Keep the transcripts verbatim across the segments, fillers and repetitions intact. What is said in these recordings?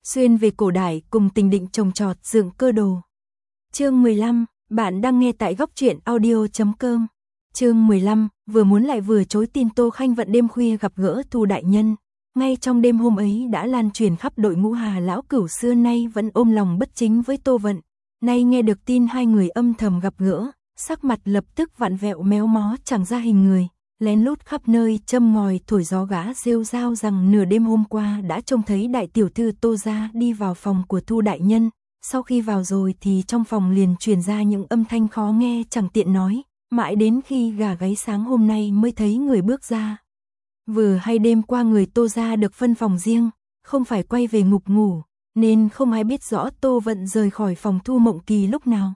Xuyên về cổ đại cùng Tình Định trồng trọt dựng cơ đồ. Chương mười lăm, bạn đang nghe tại góc truyện audio chấm com. Chương mười lăm, vừa muốn lại vừa chối tin Tô Khanh Vận đêm khuya gặp gỡ Thu đại nhân. Ngay trong đêm hôm ấy đã lan truyền khắp đội ngũ Hà lão cửu xưa nay vẫn ôm lòng bất chính với Tô Vận. Nay nghe được tin hai người âm thầm gặp gỡ, sắc mặt lập tức vặn vẹo méo mó chẳng ra hình người, lén lút khắp nơi châm ngòi thổi gió gã rêu rao rằng nửa đêm hôm qua đã trông thấy đại tiểu thư Tô gia đi vào phòng của Thu đại nhân. Sau khi vào rồi thì trong phòng liền truyền ra những âm thanh khó nghe chẳng tiện nói, mãi đến khi gà gáy sáng hôm nay mới thấy người bước ra. Vừa hay đêm qua người Tô gia được phân phòng riêng, không phải quay về ngục ngủ, nên không ai biết rõ Tô Vận rời khỏi phòng Thu Mộng Kỳ lúc nào.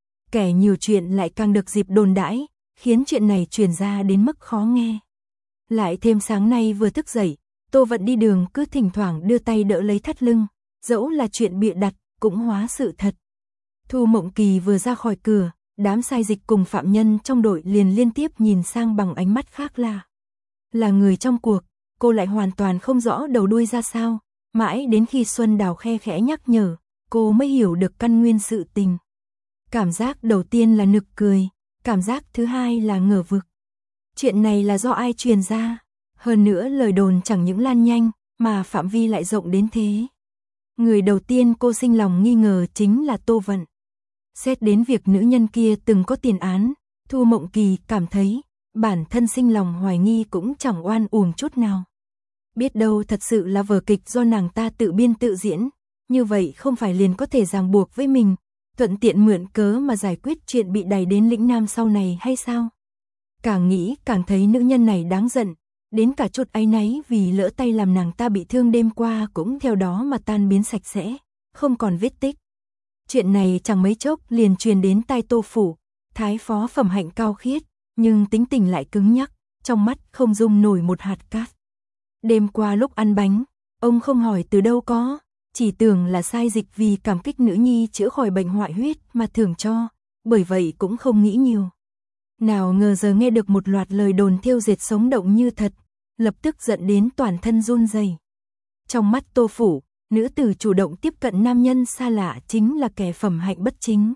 Kẻ nhiều chuyện lại càng được dịp đồn đãi, khiến chuyện này truyền ra đến mức khó nghe. Lại thêm sáng nay vừa thức dậy, Tô Vận đi đường cứ thỉnh thoảng đưa tay đỡ lấy thắt lưng, dẫu là chuyện bịa đặt, cũng hóa sự thật. Thu Mộng Kỳ vừa ra khỏi cửa, đám sai dịch cùng phạm nhân trong đội liền liên tiếp nhìn sang bằng ánh mắt khác lạ. Là người trong cuộc, cô lại hoàn toàn không rõ đầu đuôi ra sao, mãi đến khi Xuân Đào khe khẽ nhắc nhở, cô mới hiểu được căn nguyên sự tình. Cảm giác đầu tiên là nực cười, cảm giác thứ hai là ngờ vực. Chuyện này là do ai truyền ra? Hơn nữa lời đồn chẳng những lan nhanh, mà phạm vi lại rộng đến thế. Người đầu tiên cô sinh lòng nghi ngờ chính là Tô Vận. Xét đến việc nữ nhân kia từng có tiền án, Thu Mộng Kỳ cảm thấy bản thân sinh lòng hoài nghi cũng chẳng oan uổng chút nào. Biết đâu thật sự là vở kịch do nàng ta tự biên tự diễn, như vậy không phải liền có thể ràng buộc với mình, thuận tiện mượn cớ mà giải quyết chuyện bị đày đến lĩnh nam sau này hay sao? Càng nghĩ càng thấy nữ nhân này đáng giận, đến cả chút áy náy vì lỡ tay làm nàng ta bị thương đêm qua cũng theo đó mà tan biến sạch sẽ, không còn vết tích. Chuyện này chẳng mấy chốc liền truyền đến tai Tô phủ, thái phó phẩm hạnh cao khiết, nhưng tính tình lại cứng nhắc, trong mắt không dung nổi một hạt cát. Đêm qua lúc ăn bánh, ông không hỏi từ đâu có, chỉ tưởng là sai dịch vì cảm kích nữ nhi chữa khỏi bệnh hoại huyết mà thưởng cho, bởi vậy cũng không nghĩ nhiều. Nào ngờ giờ nghe được một loạt lời đồn thêu dệt sống động như thật, lập tức giận đến toàn thân run rẩy. Trong mắt Tô phủ, nữ tử chủ động tiếp cận nam nhân xa lạ chính là kẻ phẩm hạnh bất chính.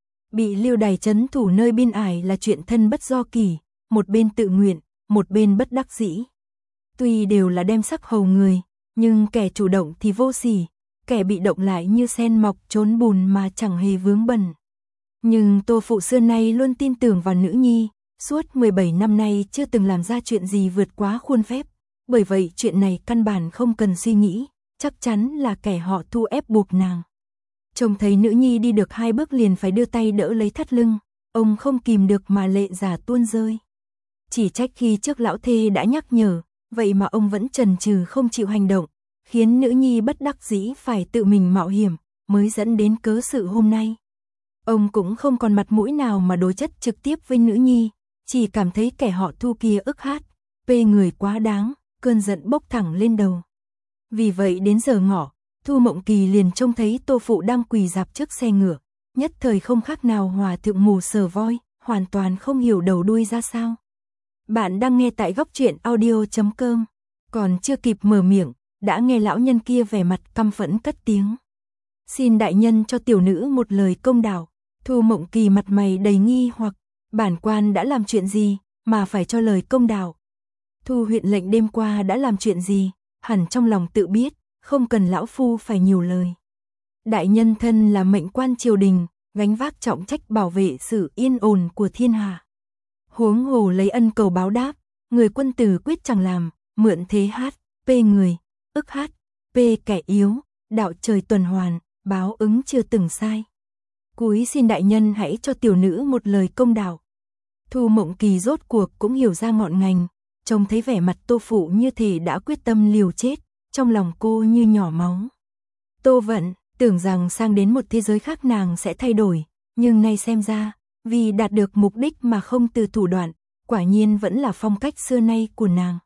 Bị lưu đày trấn thủ nơi biên ải là chuyện thân bất do kỳ, một bên tự nguyện, một bên bất đắc dĩ. Tuy đều là đem sắc hầu người, nhưng kẻ chủ động thì vô sỉ, kẻ bị động lại như sen mọc trốn bùn mà chẳng hề vướng bẩn. Nhưng Tô phụ xưa nay luôn tin tưởng vào nữ nhi, suốt mười bảy năm nay chưa từng làm ra chuyện gì vượt quá khuôn phép, bởi vậy chuyện này căn bản không cần suy nghĩ, chắc chắn là kẻ họ Thu ép buộc nàng. Trông thấy nữ nhi đi được hai bước liền phải đưa tay đỡ lấy thắt lưng, ông không kìm được mà lệ giả tuôn rơi. Chỉ trách khi trước lão thê đã nhắc nhở, vậy mà ông vẫn chần chừ không chịu hành động, khiến nữ nhi bất đắc dĩ phải tự mình mạo hiểm, mới dẫn đến cớ sự hôm nay. Ông cũng không còn mặt mũi nào mà đối chất trực tiếp với nữ nhi, chỉ cảm thấy kẻ họ Thu kia ức hát, pê người quá đáng, cơn giận bốc thẳng lên đầu. Vì vậy đến giờ ngọ, Thu Mộng Kỳ liền trông thấy Tô phụ đang quỳ rạp trước xe ngựa, nhất thời không khác nào hòa thượng mù sờ voi, hoàn toàn không hiểu đầu đuôi ra sao. Bạn đang nghe tại góc truyện audio chấm com, còn chưa kịp mở miệng, đã nghe lão nhân kia vẻ mặt căm phẫn cất tiếng. Xin đại nhân cho tiểu nữ một lời công đạo. Thu Mộng Kỳ mặt mày đầy nghi hoặc, bản quan đã làm chuyện gì mà phải cho lời công đạo? Thu huyện lệnh đêm qua đã làm chuyện gì, hẳn trong lòng tự biết, không cần lão phu phải nhiều lời. Đại nhân thân là mệnh quan triều đình, gánh vác trọng trách bảo vệ sự yên ổn của thiên hạ. Huống hồ lấy ân cầu báo đáp, người quân tử quyết chẳng làm, mượn thế hát, pê người, ức hát, pê kẻ yếu, đạo trời tuần hoàn, báo ứng chưa từng sai. Cúi xin đại nhân hãy cho tiểu nữ một lời công đạo. Thu Mộng Kỳ rốt cuộc cũng hiểu ra ngọn ngành, trông thấy vẻ mặt Tô phụ như thể đã quyết tâm liều chết, trong lòng cô như nhỏ máu. Tô Vận tưởng rằng sang đến một thế giới khác nàng sẽ thay đổi, nhưng nay xem ra, vì đạt được mục đích mà không từ thủ đoạn, quả nhiên vẫn là phong cách xưa nay của nàng.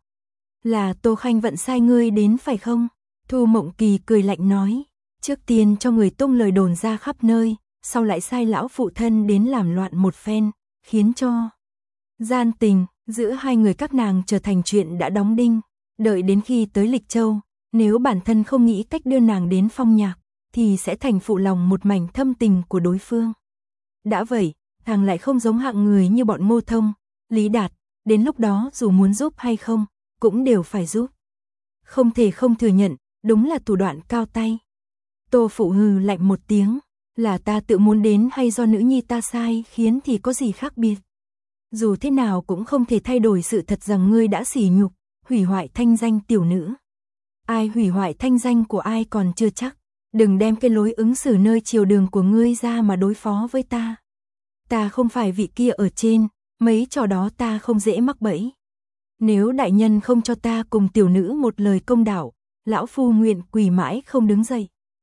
Là Tô Khanh Vận sai ngươi đến phải không? Thu Mộng Kỳ cười lạnh nói, trước tiên cho người tung lời đồn ra khắp nơi, sau lại sai lão phụ thân đến làm loạn một phen, khiến cho gian tình giữa hai người các nàng trở thành chuyện đã đóng đinh. Đợi đến khi tới Lịch Châu, Nếu bản thân không nghĩ cách đưa nàng đến phong nhạc, thì sẽ thành phụ lòng một mảnh thâm tình của đối phương. Đã vậy, nàng lại không giống hạng người như bọn Ngô Thông, Lý Đạt, đến lúc đó dù muốn giúp hay không, cũng đều phải giúp. Không thể không thừa nhận, đúng là thủ đoạn cao tay. Tô Phụ hừ lạnh một tiếng, là ta tự muốn đến hay do nữ nhi ta sai khiến thì có gì khác biệt. Dù thế nào cũng không thể thay đổi sự thật rằng ngươi đã sỉ nhục, hủy hoại thanh danh tiểu nữ. Ai hủy hoại thanh danh của ai còn chưa chắc, đừng đem cái lối ứng xử nơi triều đường của ngươi ra mà đối phó với ta. Ta không phải vị kia ở trên, mấy trò đó ta không dễ mắc bẫy. Nếu đại nhân không cho ta cùng tiểu nữ một lời công đạo, lão phu nguyện quỳ mãi không đứng dậy.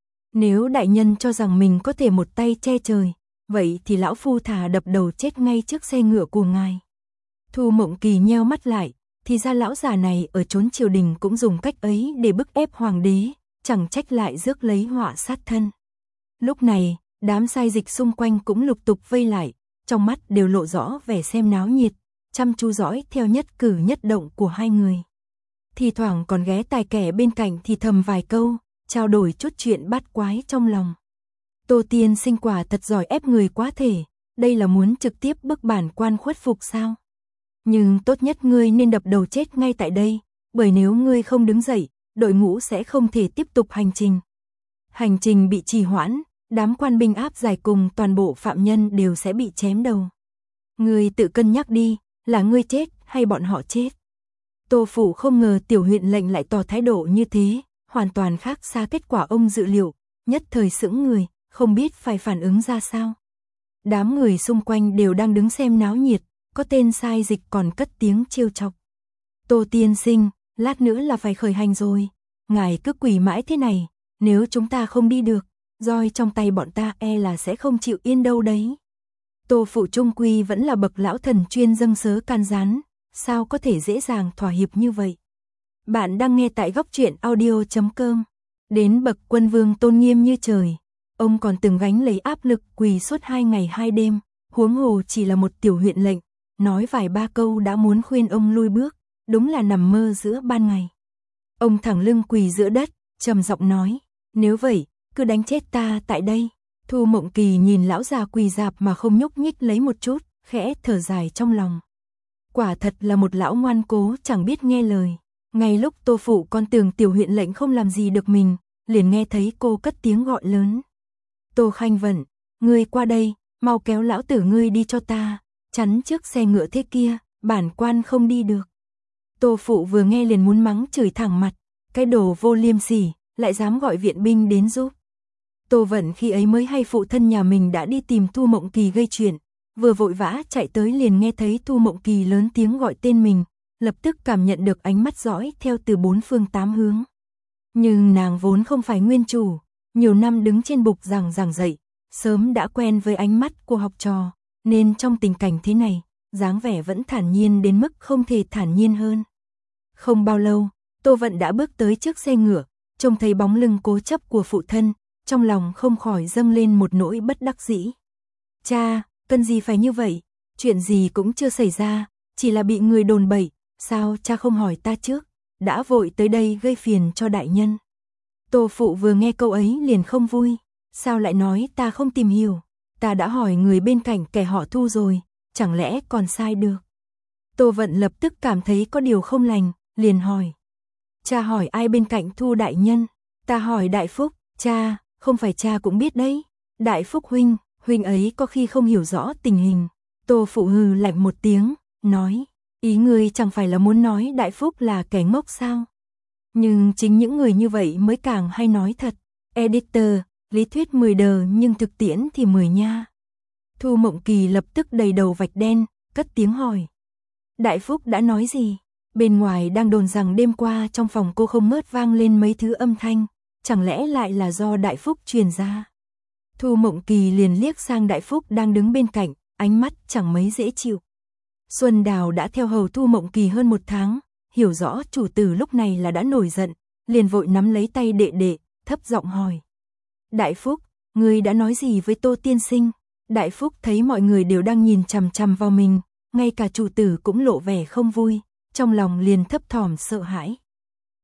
Nếu đại nhân cho rằng mình có thể một tay che trời, vậy thì lão phu thà đập đầu chết ngay trước xe ngựa của ngài. Thu Mộng Kỳ nheo mắt lại, thì ra lão già này ở chốn triều đình cũng dùng cách ấy để bức ép hoàng đế, chẳng trách lại rước lấy họa sát thân. Lúc này, đám sai dịch xung quanh cũng lục tục vây lại, trong mắt đều lộ rõ vẻ xem náo nhiệt, chăm chú dõi theo nhất cử nhất động của hai người. Thì thoảng còn ghé tai kẻ bên cạnh thì thầm vài câu, trao đổi chút chuyện bát quái trong lòng. Tô Tiên Sinh quả thật giỏi ép người quá thể, đây là muốn trực tiếp bức bản quan khuất phục sao? Nhưng tốt nhất ngươi nên đập đầu chết ngay tại đây, bởi nếu ngươi không đứng dậy, đội ngũ sẽ không thể tiếp tục hành trình. Hành trình bị trì hoãn, đám quan binh áp giải cùng toàn bộ phạm nhân đều sẽ bị chém đầu. Ngươi tự cân nhắc đi, là ngươi chết hay bọn họ chết. Tô Phủ không ngờ tiểu huyện lệnh lại tỏ thái độ như thế, hoàn toàn khác xa kết quả ông dự liệu, nhất thời sững người, không biết phải phản ứng ra sao. Đám người xung quanh đều đang đứng xem náo nhiệt, có tên sai dịch còn cất tiếng trêu chọc. Tô Tiên Sinh, lát nữa là phải khởi hành rồi, ngài cứ quỳ mãi thế này, nếu chúng ta không đi được, roi trong tay bọn ta e là sẽ không chịu yên đâu đấy. Tô Phụ trung quy vẫn là bậc lão thần chuyên dâng sớ can gián, sao có thể dễ dàng thỏa hiệp như vậy. Bạn đang nghe tại góc truyện audio chấm com. Đến bậc quân vương tôn nghiêm như trời, ông còn từng gánh lấy áp lực quỳ suốt hai ngày hai đêm, huống hồ chỉ là một tiểu huyện lệnh, nói vài ba câu đã muốn khuyên ông lui bước, đúng là nằm mơ giữa ban ngày. Ông thẳng lưng quỳ giữa đất, trầm giọng nói, nếu vậy, cứ đánh chết ta tại đây. Thu Mộng Kỳ nhìn lão già quỳ rạp mà không nhúc nhích lấy một chút, khẽ thở dài trong lòng. Quả thật là một lão ngoan cố chẳng biết nghe lời. Ngay lúc Tô Phụ con tưởng tiểu huyện lệnh không làm gì được mình, liền nghe thấy cô cất tiếng gọi lớn. Tô Khanh Vận, ngươi qua đây, mau kéo lão tử ngươi đi cho ta, chắn trước xe ngựa thế kia, bản quan không đi được. Tô Phụ vừa nghe liền muốn mắng chửi thẳng mặt, cái đồ vô liêm sỉ, lại dám gọi viện binh đến giúp. Tô Vận khi ấy mới hay phụ thân nhà mình đã đi tìm Thu Mộng Kỳ gây chuyện, vừa vội vã chạy tới liền nghe thấy Thu Mộng Kỳ lớn tiếng gọi tên mình, lập tức cảm nhận được ánh mắt dõi theo từ bốn phương tám hướng. Nhưng nàng vốn không phải nguyên chủ, nhiều năm đứng trên bục giảng giảng dạy, sớm đã quen với ánh mắt của học trò, nên trong tình cảnh thế này, dáng vẻ vẫn thản nhiên đến mức không thể thản nhiên hơn. Không bao lâu, Tô Vận đã bước tới trước xe ngựa, trông thấy bóng lưng cố chấp của phụ thân, trong lòng không khỏi dâng lên một nỗi bất đắc dĩ. Cha, cần gì phải như vậy, chuyện gì cũng chưa xảy ra, chỉ là bị người đồn bậy, sao cha không hỏi ta trước, đã vội tới đây gây phiền cho đại nhân. Tô Phụ vừa nghe câu ấy liền không vui, sao lại nói ta không tìm hiểu, ta đã hỏi người bên cạnh kẻ họ Thu rồi, chẳng lẽ còn sai được. Tô Vận lập tức cảm thấy có điều không lành, liền hỏi. Cha hỏi ai bên cạnh Thu đại nhân? Ta hỏi Đại Phúc. Cha, không phải cha cũng biết đấy. Đại Phúc huynh, huynh ấy có khi không hiểu rõ tình hình. Tô Phụ hừ lạnh một tiếng, nói, ý ngươi chẳng phải là muốn nói Đại Phúc là kẻ ngốc sao? Nhưng chính những người như vậy mới càng hay nói thật. Editor, lý thuyết mười đờ nhưng thực tiễn thì mười nha. Thu Mộng Kỳ lập tức đầy đầu vạch đen, cất tiếng hỏi. Đại Phúc đã nói gì? Bên ngoài đang đồn rằng đêm qua trong phòng cô không ngớt vang lên mấy thứ âm thanh, chẳng lẽ lại là do Đại Phúc truyền ra? Thu Mộng Kỳ liền liếc sang Đại Phúc đang đứng bên cạnh, ánh mắt chẳng mấy dễ chịu. Xuân Đào đã theo hầu Thu Mộng Kỳ hơn một tháng, hiểu rõ chủ tử lúc này là đã nổi giận, liền vội nắm lấy tay đệ đệ, thấp giọng hỏi. Đại Phúc, ngươi đã nói gì với Tô tiên sinh? Đại Phúc thấy mọi người đều đang nhìn chằm chằm vào mình, ngay cả chủ tử cũng lộ vẻ không vui, trong lòng liền thấp thỏm sợ hãi.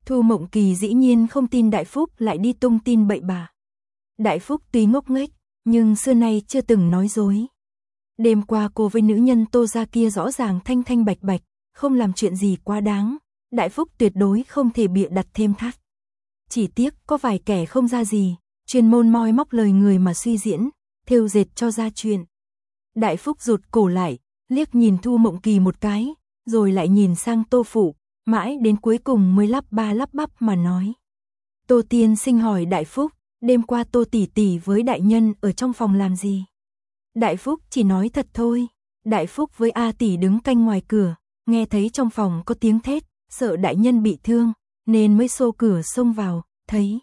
Thu Mộng Kỳ dĩ nhiên không tin Đại Phúc lại đi tung tin bậy bạ. Đại Phúc tuy ngốc nghếch, nhưng xưa nay chưa từng nói dối. Đêm qua cô với nữ nhân Tô gia kia rõ ràng thanh thanh bạch bạch, không làm chuyện gì quá đáng, Đại Phúc tuyệt đối không thể bịa đặt thêm thắt. Chỉ tiếc có vài kẻ không ra gì, chuyên môn moi móc lời người mà suy diễn, thêu dệt cho ra chuyện. Đại Phúc rụt cổ lại, liếc nhìn Thu Mộng Kỳ một cái, rồi lại nhìn sang Tô Phụ, mãi đến cuối cùng mới lắp ba lắp bắp mà nói. Tô tiên sinh hỏi Đại Phúc, đêm qua Tô tỷ tỷ với đại nhân ở trong phòng làm gì? Đại Phúc chỉ nói thật thôi. Đại Phúc với A tỷ đứng canh ngoài cửa, nghe thấy trong phòng có tiếng thét, sợ đại nhân bị thương, nên mới xô cửa xông vào, thấy.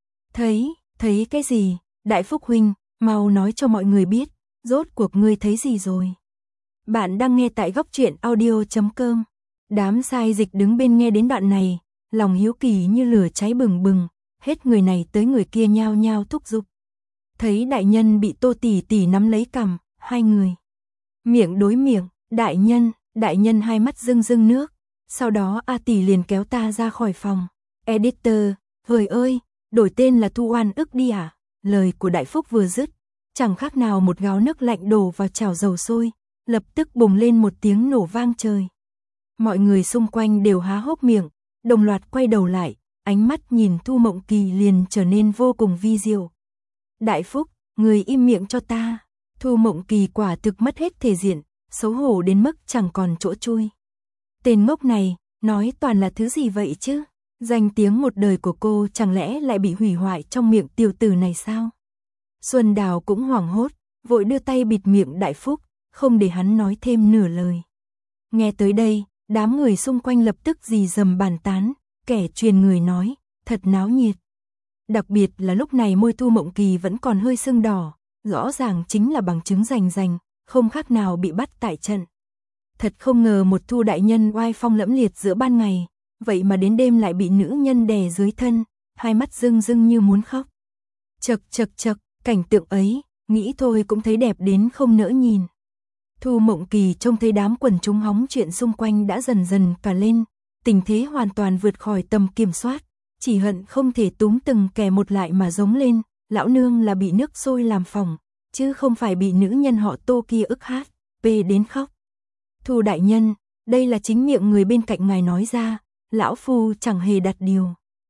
Thấy, thấy cái gì? Đại Phúc huynh, mau nói cho mọi người biết, rốt cuộc ngươi thấy gì rồi? Bạn đang nghe tại góc truyện audio chấm com. Đám sai dịch đứng bên nghe đến đoạn này, lòng hiếu kỳ như lửa cháy bừng bừng, hết người này tới người kia nhao nhao thúc giục. Thấy đại nhân bị Tô tỷ tỷ nắm lấy cằm, hai người miệng đối miệng, đại nhân, đại nhân hai mắt rưng rưng nước. Sau đó A tỷ liền kéo ta ra khỏi phòng. Editor, hời ơi, đổi tên là Thu Oan ức đi à? Lời của Đại Phúc vừa dứt, chẳng khác nào một gáo nước lạnh đổ vào chảo dầu sôi, lập tức bùng lên một tiếng nổ vang trời. Mọi người xung quanh đều há hốc miệng, đồng loạt quay đầu lại, ánh mắt nhìn Thu Mộng Kỳ liền trở nên vô cùng vi diệu. Đại Phúc, người im miệng cho ta. Thu Mộng Kỳ quả thực mất hết thể diện, xấu hổ đến mức chẳng còn chỗ chui. Tên ngốc này, nói toàn là thứ gì vậy chứ? Danh tiếng một đời của cô chẳng lẽ lại bị hủy hoại trong miệng tiểu tử này sao? Xuân Đào cũng hoảng hốt, vội đưa tay bịt miệng Đại Phúc, không để hắn nói thêm nửa lời. Nghe tới đây, đám người xung quanh lập tức rì rầm bàn tán, kẻ truyền người nói, thật náo nhiệt. Đặc biệt là lúc này môi Thu Mộng Kỳ vẫn còn hơi sưng đỏ, rõ ràng chính là bằng chứng rành rành, không khác nào bị bắt tại trận. Thật không ngờ một Thu đại nhân oai phong lẫm liệt giữa ban ngày, vậy mà đến đêm lại bị nữ nhân đè dưới thân, hai mắt rưng rưng như muốn khóc. Chật chật chật, cảnh tượng ấy, nghĩ thôi cũng thấy đẹp đến không nỡ nhìn. Thu Mộng Kỳ trông thấy đám quần chúng hóng chuyện xung quanh đã dần dần cả lên, tình thế hoàn toàn vượt khỏi tầm kiểm soát, chỉ hận không thể túm từng kẻ một lại mà giống lên, lão nương là bị nước sôi làm phỏng, chứ không phải bị nữ nhân họ Tô kia ức hát, về đến khóc. Thu đại nhân, đây là chính miệng người bên cạnh ngài nói ra, lão phu chẳng hề đặt điều.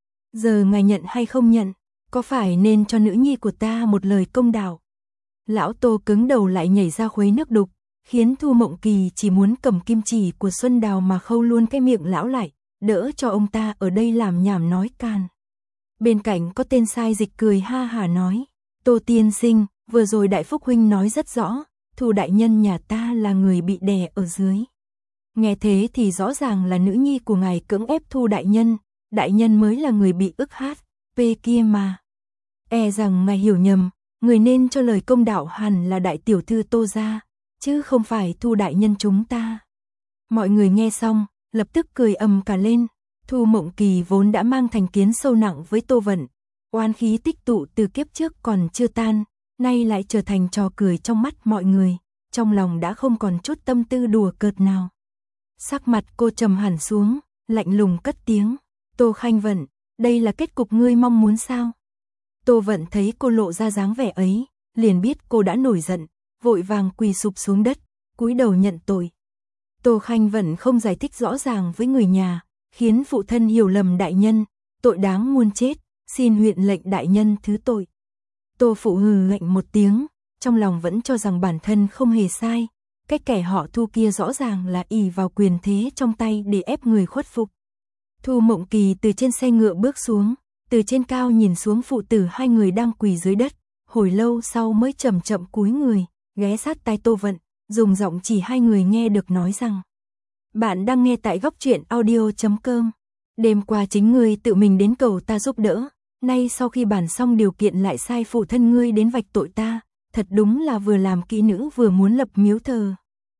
Giờ ngài nhận hay không nhận, có phải nên cho nữ nhi của ta một lời công đạo? Lão Tô cứng đầu lại nhảy ra khuấy nước đục, khiến Thu Mộng Kỳ chỉ muốn cầm kim chỉ của Xuân Đào mà khâu luôn cái miệng lão lại, đỡ cho ông ta ở đây làm nhảm nói can. Bên cạnh có tên sai dịch cười ha hả nói, Tô tiên sinh, vừa rồi Đại Phúc huynh nói rất rõ, Thu đại nhân nhà ta là người bị đè ở dưới. Nghe thế thì rõ ràng là nữ nhi của ngài cưỡng ép Thu đại nhân, đại nhân mới là người bị ức hát, về kia mà. E rằng ngài hiểu nhầm, người nên cho lời công đạo hẳn là đại tiểu thư Tô gia, chứ không phải Thu đại nhân chúng ta. Mọi người nghe xong, lập tức cười ầm cả lên. Thu Mộng Kỳ vốn đã mang thành kiến sâu nặng với Tô Vận, oán khí tích tụ từ kiếp trước còn chưa tan, nay lại trở thành trò cười trong mắt mọi người, trong lòng đã không còn chút tâm tư đùa cợt nào. Sắc mặt cô trầm hẳn xuống, lạnh lùng cất tiếng, Tô Khanh Vận, đây là kết cục ngươi mong muốn sao? Tô Vận thấy cô lộ ra dáng vẻ ấy, liền biết cô đã nổi giận, vội vàng quỳ sụp xuống đất, cúi đầu nhận tội. Tô Khanh Vận không giải thích rõ ràng với người nhà, khiến phụ thân hiểu lầm đại nhân, tội đáng muôn chết, xin huyện lệnh đại nhân thứ tội. Tô phụ hừ lạnh một tiếng, trong lòng vẫn cho rằng bản thân không hề sai, cái kẻ họ Thu kia rõ ràng là ỷ vào quyền thế trong tay để ép người khuất phục. Thu Mộng Kỳ từ trên xe ngựa bước xuống, từ trên cao nhìn xuống phụ tử hai người đang quỳ dưới đất, hồi lâu sau mới chậm chậm cúi người, ghé sát tai Tô Vận, dùng giọng chỉ hai người nghe được nói rằng: Bạn đang nghe tại góc truyện audio chấm com. Đêm qua chính ngươi tự mình đến cầu ta giúp đỡ, nay sau khi bàn xong điều kiện lại sai phụ thân ngươi đến vạch tội ta, thật đúng là vừa làm kỹ nữ vừa muốn lập miếu thờ.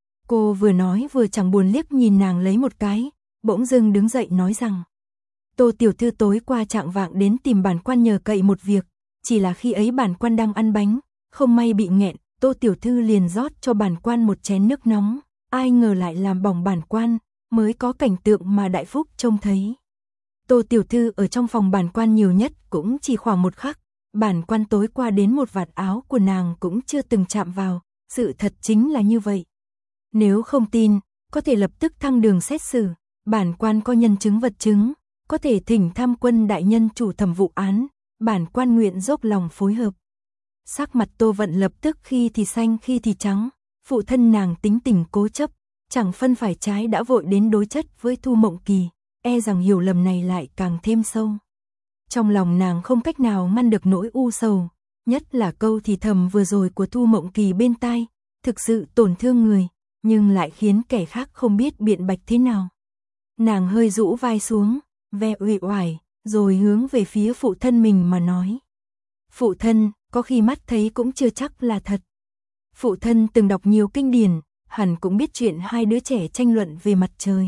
Cô vừa nói vừa chẳng buồn liếc nhìn nàng lấy một cái, bỗng dưng đứng dậy nói rằng: Tô tiểu thư tối qua trạng vạng đến tìm bản quan nhờ cậy một việc, chỉ là khi ấy bản quan đang ăn bánh, không may bị nghẹn, Tô tiểu thư liền rót cho bản quan một chén nước nóng, ai ngờ lại làm bỏng bản quan, mới có cảnh tượng mà Đại Phúc trông thấy. Tô tiểu thư ở trong phòng bản quan nhiều nhất cũng chỉ khoảng một khắc, bản quan tối qua đến một vạt áo của nàng cũng chưa từng chạm vào, sự thật chính là như vậy. Nếu không tin, có thể lập tức thăng đường xét xử, bản quan có nhân chứng vật chứng, có thể thỉnh tham quân đại nhân chủ thẩm vụ án, bản quan nguyện dốc lòng phối hợp. Sắc mặt Tô Vận lập tức khi thì xanh khi thì trắng, phụ thân nàng tính tình cố chấp, chẳng phân phải trái đã vội đến đối chất với Thu Mộng Kỳ, e rằng hiểu lầm này lại càng thêm sâu. Trong lòng nàng không cách nào ngăn được nỗi u sầu, nhất là câu thì thầm vừa rồi của Thu Mộng Kỳ bên tai, thực sự tổn thương người, nhưng lại khiến kẻ khác không biết biện bạch thế nào. Nàng hơi rũ vai xuống, ve uể oải, rồi hướng về phía phụ thân mình mà nói. Phụ thân, có khi mắt thấy cũng chưa chắc là thật. Phụ thân từng đọc nhiều kinh điển, hẳn cũng biết chuyện hai đứa trẻ tranh luận về mặt trời.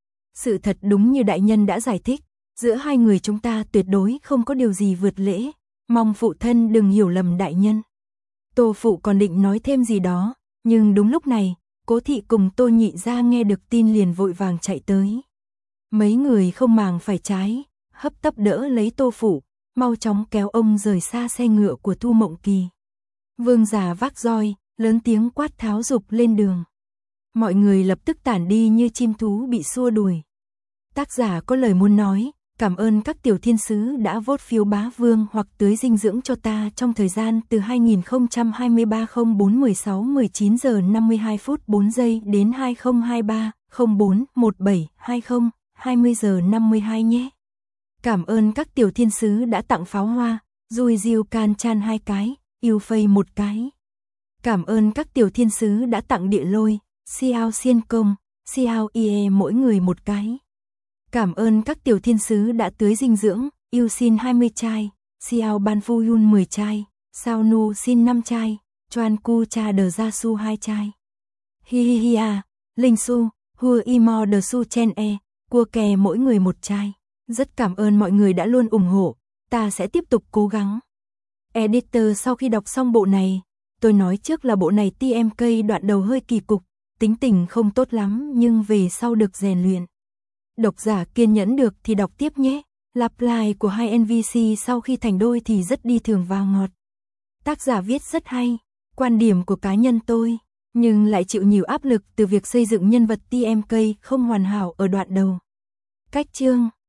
Sự thật đúng như đại nhân đã giải thích, giữa hai người chúng ta tuyệt đối không có điều gì vượt lễ, mong phụ thân đừng hiểu lầm đại nhân. Tô phụ còn định nói thêm gì đó, nhưng đúng lúc này, Cố thị cùng Tô nhị gia nghe được tin liền vội vàng chạy tới. Mấy người không màng phải trái, hấp tấp đỡ lấy Tô phụ, mau chóng kéo ông rời xa xe ngựa của Thu Mộng Kỳ. Vương già vác roi, lớn tiếng quát tháo dục lên đường. Mọi người lập tức tản đi như chim thú bị xua đuổi. Tác giả có lời muốn nói, cảm ơn các tiểu thiên sứ đã vote phiếu bá vương hoặc tưới dinh dưỡng cho ta trong thời gian từ hai nghìn không trăm hai mươi ba không bốn mười sáu mười chín giờ năm mươi hai phút bốn giây đến hai nghìn không trăm hai mươi ba không bốn một bảy hai không hai mươi giờ năm mươi hai nhé. Cảm ơn các tiểu thiên sứ đã tặng pháo hoa, Dùi Diêu Can Chan hai cái, Yêu Phây một cái. Cảm ơn các tiểu thiên sứ đã tặng địa lôi, Xiao Xiên Công, Xiao Ie mỗi người một cái. Cảm ơn các tiểu thiên sứ đã tưới dinh dưỡng, Yêu xin hai mươi chai, Xiao Ban Phu Yun mười chai, Sao Nu xin năm chai, Chuan Cu Cha Đờ Gia Su hai chai. Hi hi hi à, Linh Su, Hua Imo Đờ Su Chen E, Cua Kè mỗi người một chai. Rất cảm ơn mọi người đã luôn ủng hộ, ta sẽ tiếp tục cố gắng. Editor sau khi đọc xong bộ này, tôi nói trước là bộ này tê em ca đoạn đầu hơi kỳ cục, tính tình không tốt lắm nhưng về sau được rèn luyện. Độc giả kiên nhẫn được thì đọc tiếp nhé. Lặp lại của hai en pê xê sau khi thành đôi thì rất đi thường vào ngọt. Tác giả viết rất hay, quan điểm của cá nhân tôi, nhưng lại chịu nhiều áp lực từ việc xây dựng nhân vật tê em ca không hoàn hảo ở đoạn đầu. Cách chương